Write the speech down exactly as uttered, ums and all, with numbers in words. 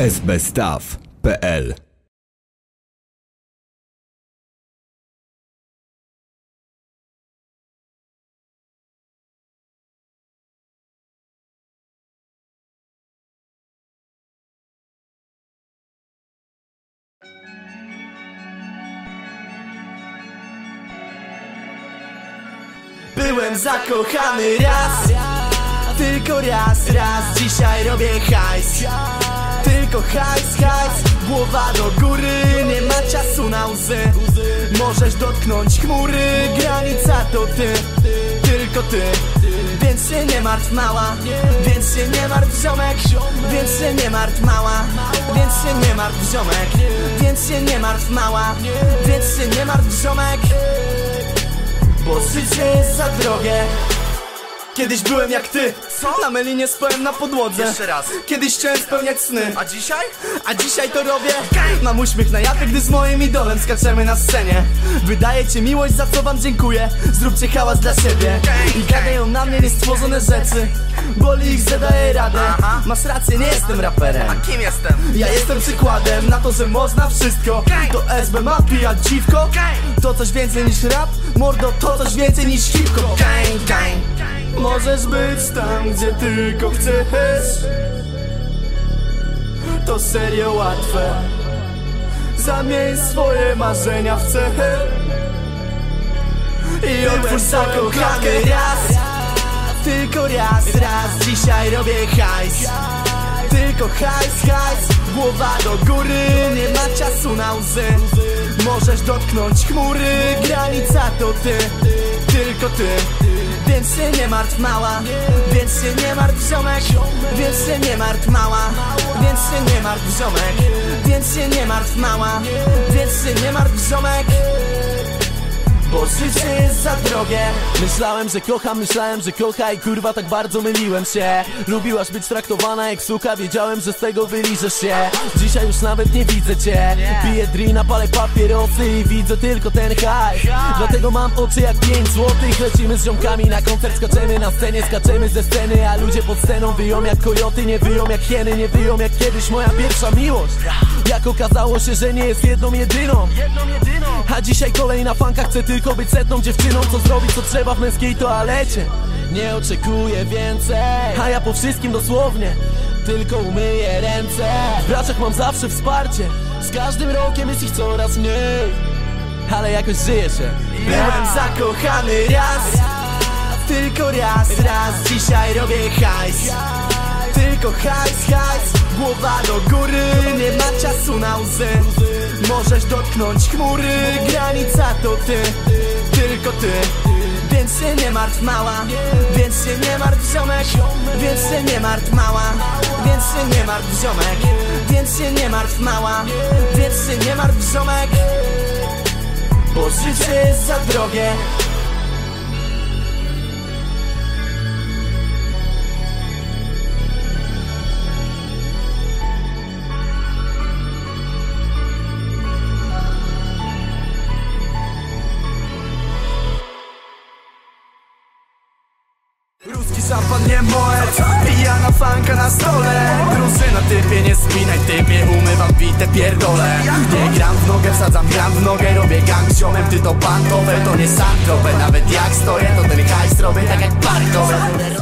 s b staw kropka p l. Byłem zakochany raz, tylko raz, raz. Dzisiaj robię hajs, tylko hajs, hajs. Głowa do góry, nie ma czasu na łzy. Możesz dotknąć chmury, granica to ty, tylko ty. Więc się nie martw mała, więc się nie martw ziomek, więc się nie martw mała, więc się nie martw ziomek, więc się nie martw mała, więc się nie martw ziomek. Bo życie jest za drogie. Kiedyś byłem jak ty, co? Na melinie spałem na podłodze. Jeszcze raz. Kiedyś chciałem spełniać sny. A dzisiaj? A dzisiaj to robię. Mam uśmiech na jawie, gdy z moim idolem skaczemy na scenie. Wydajecie miłość, za co wam dziękuję. Zróbcie hałas dla siebie. I gadają na mnie niestworzone rzeczy. Boli ich, że daję radę. Aha. Masz rację, nie jestem raperem. A kim jestem? Ja jestem przykładem na to, że można wszystko. To S B ma pijać dziwko. To coś więcej niż rap. Mordo, to coś więcej niż hip-hop. Gang, gang. Możesz być tam, gdzie tylko chcesz. To serio łatwe. Zamień swoje marzenia w cel i otwórz zakochany raz, tylko raz, raz. Dzisiaj robię hajs, tylko hajs, hajs. Głowa do góry, nie ma czasu na łzy. Możesz dotknąć chmury, granica to ty, tylko ty. Więc się nie martw mała, więc się nie martw ziomek, więc się nie martw mała, więc się nie martw ziomek, więc się nie martw mała, więc się nie martw ziomek. Bo życie jest za drogie. Myślałem, że kocham, myślałem, że kocha i kurwa tak bardzo myliłem się. Lubiłaś być traktowana jak suka, wiedziałem, że z tego wyliżesz się. Dzisiaj już nawet nie widzę cię. Piję drina, palę papierosy i widzę tylko ten hajs. Dlatego mam oczy jak pięć złotych. Lecimy z ziomkami na koncert, skaczemy na scenie, skaczemy ze sceny. A ludzie pod sceną wyją jak kojoty, nie wyją jak hieny, nie wyją jak kiedyś moja pierwsza miłość. Jak okazało się, że nie jest jedną jedyną. A dzisiaj kolejna fanka chce tylko być setną dziewczyną. Co zrobić, co trzeba w męskiej toalecie. Nie oczekuję więcej, a ja po wszystkim dosłownie tylko umyję ręce. W braciach mam zawsze wsparcie. Z każdym rokiem jest ich coraz mniej, ale jakoś żyje się. Byłem zakochany raz, tylko raz, raz. Dzisiaj robię hajs, tylko hajs, hajs. Głowa do góry, nie ma czasu na łzy. Możesz dotknąć chmury, granica to ty, tylko ty. Więc się nie martw mała, więc się nie martw ziomek, więc się nie martw mała, więc się nie martw ziomek, więc się nie martw mała, więc się nie martw ziomek. Bo życie jest za drogie. Ruski szampan, nie moet, pijana fanka na stole. Drużyna typie, nie spinaj typie, umywam bite pierdole. Nie gram w nogę, wsadzam gram w nogę. Robię gang z ziomem, ty to bankowe, to nie santropę. Nawet jak stoję, to ten hajs robię tak jak parkowe.